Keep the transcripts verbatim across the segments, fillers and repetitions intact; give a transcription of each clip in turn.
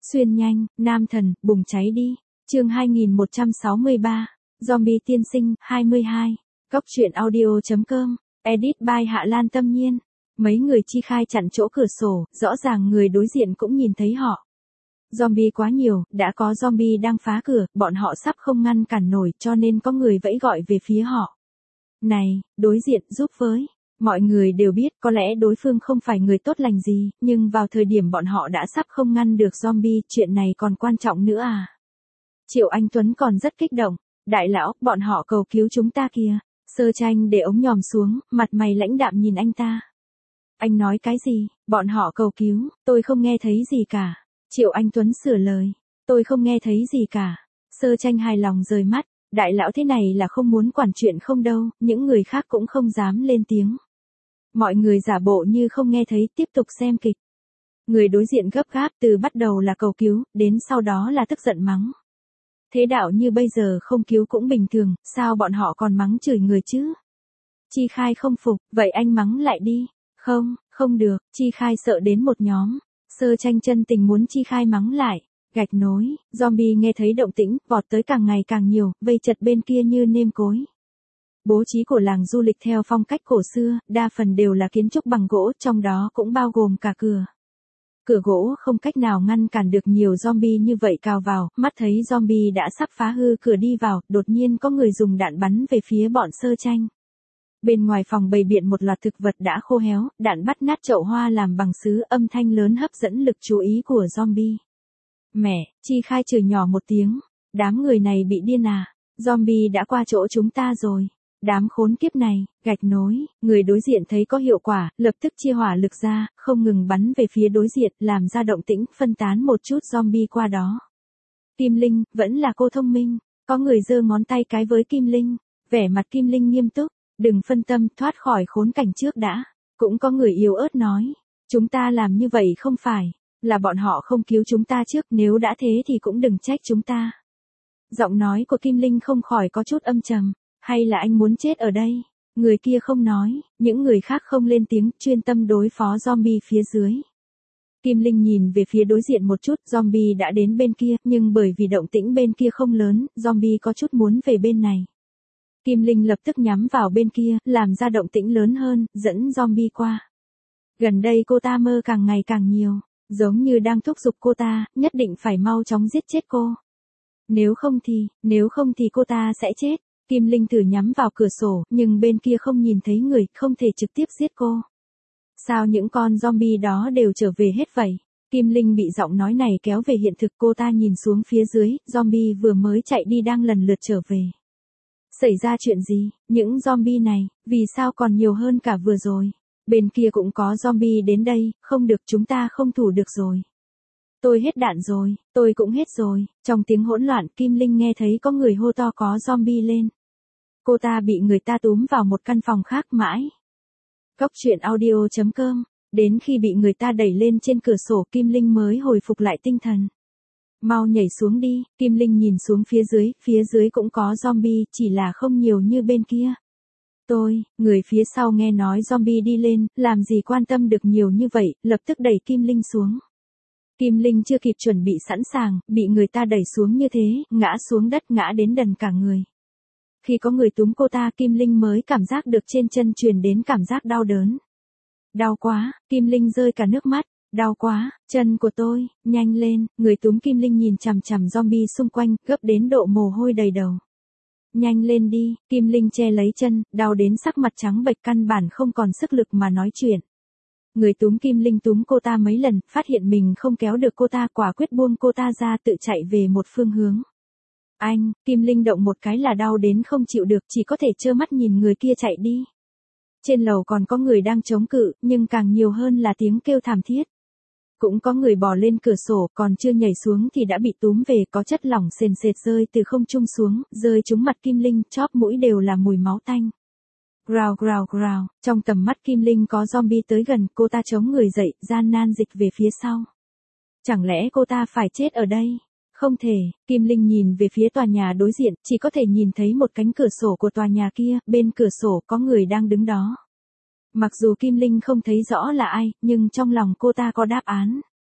Xuyên nhanh, nam thần, bùng cháy đi. Chương hai nghìn một trăm sáu mươi ba. Zombie tiên sinh, hai mươi hai. Cóc truyện audio chấm com. Edit by Hạ Lan Tâm Nhiên. Mấy người chi khai chặn chỗ cửa sổ, rõ ràng người đối diện cũng nhìn thấy họ. Zombie quá nhiều, đã có zombie đang phá cửa, bọn họ sắp không ngăn cản nổi cho nên có người vẫy gọi về phía họ. Này, đối diện giúp với. Mọi người đều biết có lẽ đối phương không phải người tốt lành gì, nhưng vào thời điểm bọn họ đã sắp không ngăn được zombie, chuyện này còn quan trọng nữa à. Triệu Anh Tuấn còn rất kích động. Đại lão, bọn họ cầu cứu chúng ta kìa. Sơ Tranh để ống nhòm xuống, mặt mày lãnh đạm nhìn anh ta. Anh nói cái gì, bọn họ cầu cứu, tôi không nghe thấy gì cả. Triệu Anh Tuấn sửa lời. Tôi không nghe thấy gì cả. Sơ Tranh hài lòng rời mắt. Đại lão thế này là không muốn quản chuyện không đâu, những người khác cũng không dám lên tiếng. Mọi người giả bộ như không nghe thấy, tiếp tục xem kịch. Người đối diện gấp gáp, từ bắt đầu là cầu cứu, đến sau đó là tức giận mắng. Thế đạo như bây giờ không cứu cũng bình thường, sao bọn họ còn mắng chửi người chứ? Chi Khai không phục, vậy anh mắng lại đi. Không, không được, Chi Khai sợ đến một nhóm. Sơ Tranh chân tình muốn Chi Khai mắng lại. Gạch nối, zombie nghe thấy động tĩnh, vọt tới càng ngày càng nhiều, vây chật bên kia như nêm cối. Bố trí của làng du lịch theo phong cách cổ xưa, đa phần đều là kiến trúc bằng gỗ, trong đó cũng bao gồm cả cửa. Cửa gỗ không cách nào ngăn cản được nhiều zombie như vậy cào vào, mắt thấy zombie đã sắp phá hư cửa đi vào, đột nhiên có người dùng đạn bắn về phía bọn Sơ Tranh. Bên ngoài phòng bày biện một loạt thực vật đã khô héo, đạn bắt nát chậu hoa làm bằng sứ, âm thanh lớn hấp dẫn lực chú ý của zombie. Mẹ, Chi Khai chửi nhỏ một tiếng. Đám người này bị điên à, zombie đã qua chỗ chúng ta rồi. Đám khốn kiếp này, gạch nối, người đối diện thấy có hiệu quả, lập tức chia hỏa lực ra, không ngừng bắn về phía đối diện, làm ra động tĩnh, phân tán một chút zombie qua đó. Kim Linh, vẫn là cô thông minh, có người giơ ngón tay cái với Kim Linh, vẻ mặt Kim Linh nghiêm túc, đừng phân tâm, thoát khỏi khốn cảnh trước đã. Cũng có người yếu ớt nói, chúng ta làm như vậy không phải, là bọn họ không cứu chúng ta trước, nếu đã thế thì cũng đừng trách chúng ta. Giọng nói của Kim Linh không khỏi có chút âm trầm. Hay là anh muốn chết ở đây? Người kia không nói, những người khác không lên tiếng, chuyên tâm đối phó zombie phía dưới. Kim Linh nhìn về phía đối diện một chút, zombie đã đến bên kia, nhưng bởi vì động tĩnh bên kia không lớn, zombie có chút muốn về bên này. Kim Linh lập tức nhắm vào bên kia, làm ra động tĩnh lớn hơn, dẫn zombie qua. Gần đây cô ta mơ càng ngày càng nhiều, giống như đang thúc giục cô ta, nhất định phải mau chóng giết chết cô. Nếu không thì, nếu không thì cô ta sẽ chết. Kim Linh thử nhắm vào cửa sổ, nhưng bên kia không nhìn thấy người, không thể trực tiếp giết cô. Sao những con zombie đó đều trở về hết vậy? Kim Linh bị giọng nói này kéo về hiện thực, cô ta nhìn xuống phía dưới, zombie vừa mới chạy đi đang lần lượt trở về. Xảy ra chuyện gì? Những zombie này, vì sao còn nhiều hơn cả vừa rồi? Bên kia cũng có zombie đến đây, không được, chúng ta không thủ được rồi. Tôi hết đạn rồi, tôi cũng hết rồi. Trong tiếng hỗn loạn, Kim Linh nghe thấy có người hô to có zombie lên. Cô ta bị người ta túm vào một căn phòng khác mãi. Cóc truyện audio chấm com. Đến khi bị người ta đẩy lên trên cửa sổ, Kim Linh mới hồi phục lại tinh thần. Mau nhảy xuống đi, Kim Linh nhìn xuống phía dưới, phía dưới cũng có zombie, chỉ là không nhiều như bên kia. Tôi, người phía sau nghe nói zombie đi lên, làm gì quan tâm được nhiều như vậy, lập tức đẩy Kim Linh xuống. Kim Linh chưa kịp chuẩn bị sẵn sàng, bị người ta đẩy xuống như thế, ngã xuống đất, ngã đến đần cả người. Khi có người túm cô ta, Kim Linh mới cảm giác được trên chân truyền đến cảm giác đau đớn. Đau quá, Kim Linh rơi cả nước mắt, đau quá, chân của tôi, nhanh lên, người túm Kim Linh nhìn chằm chằm zombie xung quanh, gấp đến độ mồ hôi đầy đầu. Nhanh lên đi, Kim Linh che lấy chân, đau đến sắc mặt trắng bệch, căn bản không còn sức lực mà nói chuyện. Người túm Kim Linh túm cô ta mấy lần, phát hiện mình không kéo được cô ta, quả quyết buông cô ta ra, tự chạy về một phương hướng. Anh, Kim Linh động một cái là đau đến không chịu được, chỉ có thể trơ mắt nhìn người kia chạy đi. Trên lầu còn có người đang chống cự, nhưng càng nhiều hơn là tiếng kêu thảm thiết. Cũng có người bò lên cửa sổ, còn chưa nhảy xuống thì đã bị túm về, có chất lỏng sền sệt rơi từ không trung xuống, rơi trúng mặt Kim Linh, chóp mũi đều là mùi máu tanh. Growl growl growl, trong tầm mắt Kim Linh có zombie tới gần, cô ta chống người dậy, gian nan dịch về phía sau. Chẳng lẽ cô ta phải chết ở đây? Không thể, Kim Linh nhìn về phía tòa nhà đối diện, chỉ có thể nhìn thấy một cánh cửa sổ của tòa nhà kia, bên cửa sổ có người đang đứng đó. Mặc dù Kim Linh không thấy rõ là ai, nhưng trong lòng cô ta có đáp án.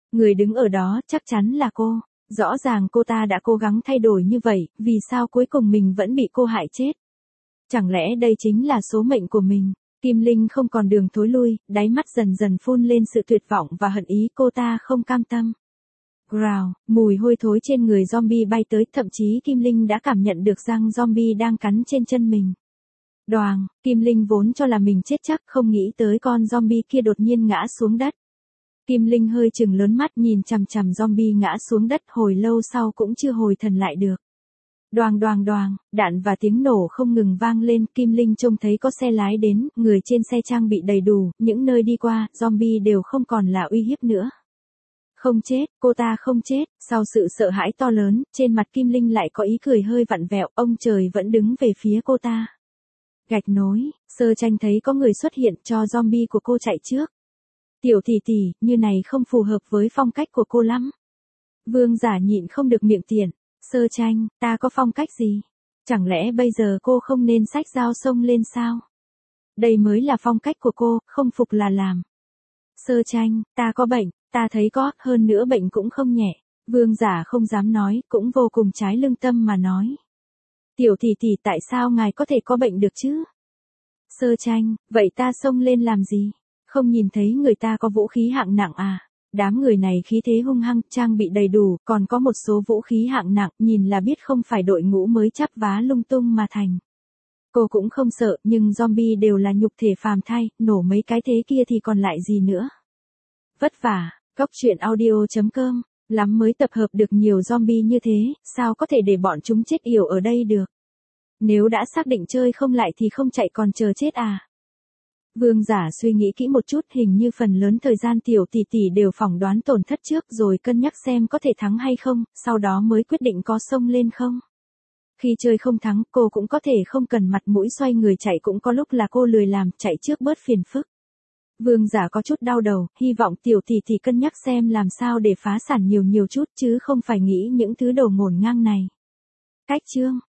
Người đứng ở đó chắc chắn là cô. Rõ ràng cô ta đã cố gắng thay đổi như vậy, vì sao cuối cùng mình vẫn bị cô hại chết? Chẳng lẽ đây chính là số mệnh của mình? Kim Linh không còn đường thối lui, đáy mắt dần dần phun lên sự tuyệt vọng và hận ý, cô ta không cam tâm. Growl, mùi hôi thối trên người zombie bay tới, thậm chí Kim Linh đã cảm nhận được răng zombie đang cắn trên chân mình. Đoàng, Kim Linh vốn cho là mình chết chắc, không nghĩ tới con zombie kia đột nhiên ngã xuống đất. Kim Linh hơi chừng lớn mắt nhìn chằm chằm zombie ngã xuống đất, hồi lâu sau cũng chưa hồi thần lại được. Đoàng đoàng đoàng, đạn và tiếng nổ không ngừng vang lên, Kim Linh trông thấy có xe lái đến, người trên xe trang bị đầy đủ, những nơi đi qua, zombie đều không còn là uy hiếp nữa. Không chết, cô ta không chết, sau sự sợ hãi to lớn, trên mặt Kim Linh lại có ý cười hơi vặn vẹo, ông trời vẫn đứng về phía cô ta. Gạch nối, Sơ Tranh thấy có người xuất hiện, cho zombie của cô chạy trước. Tiểu tỷ tỷ, như này không phù hợp với phong cách của cô lắm. Vương Giả nhịn không được miệng tiện. Sơ Tranh, ta có phong cách gì? Chẳng lẽ bây giờ cô không nên xách dao xông lên sao? Đây mới là phong cách của cô, không phục là làm. Sơ Tranh, ta có bệnh, ta thấy có, hơn nữa bệnh cũng không nhẹ. Vương Giả không dám nói, cũng vô cùng trái lương tâm mà nói. Tiểu tỷ tỷ, tại sao ngài có thể có bệnh được chứ? Sơ Tranh, vậy ta xông lên làm gì? Không nhìn thấy người ta có vũ khí hạng nặng à? Đám người này khí thế hung hăng, trang bị đầy đủ, còn có một số vũ khí hạng nặng, nhìn là biết không phải đội ngũ mới chắp vá lung tung mà thành. Cô cũng không sợ, nhưng zombie đều là nhục thể phàm thai, nổ mấy cái thế kia thì còn lại gì nữa. Vất vả, Cóc Truyện Audio chấm com, lắm mới tập hợp được nhiều zombie như thế, sao có thể để bọn chúng chết yểu ở đây được? Nếu đã xác định chơi không lại thì không chạy còn chờ chết à? Vương Giả suy nghĩ kỹ một chút, hình như phần lớn thời gian tiểu tỷ tỷ đều phỏng đoán tổn thất trước rồi cân nhắc xem có thể thắng hay không, sau đó mới quyết định có xông lên không. Khi chơi không thắng, cô cũng có thể không cần mặt mũi xoay người chạy, cũng có lúc là cô lười làm, chạy trước bớt phiền phức. Vương Giả có chút đau đầu, hy vọng tiểu tỷ tỷ cân nhắc xem làm sao để phá sản nhiều nhiều chút chứ không phải nghĩ những thứ đồ ngổn ngang này. Cách chương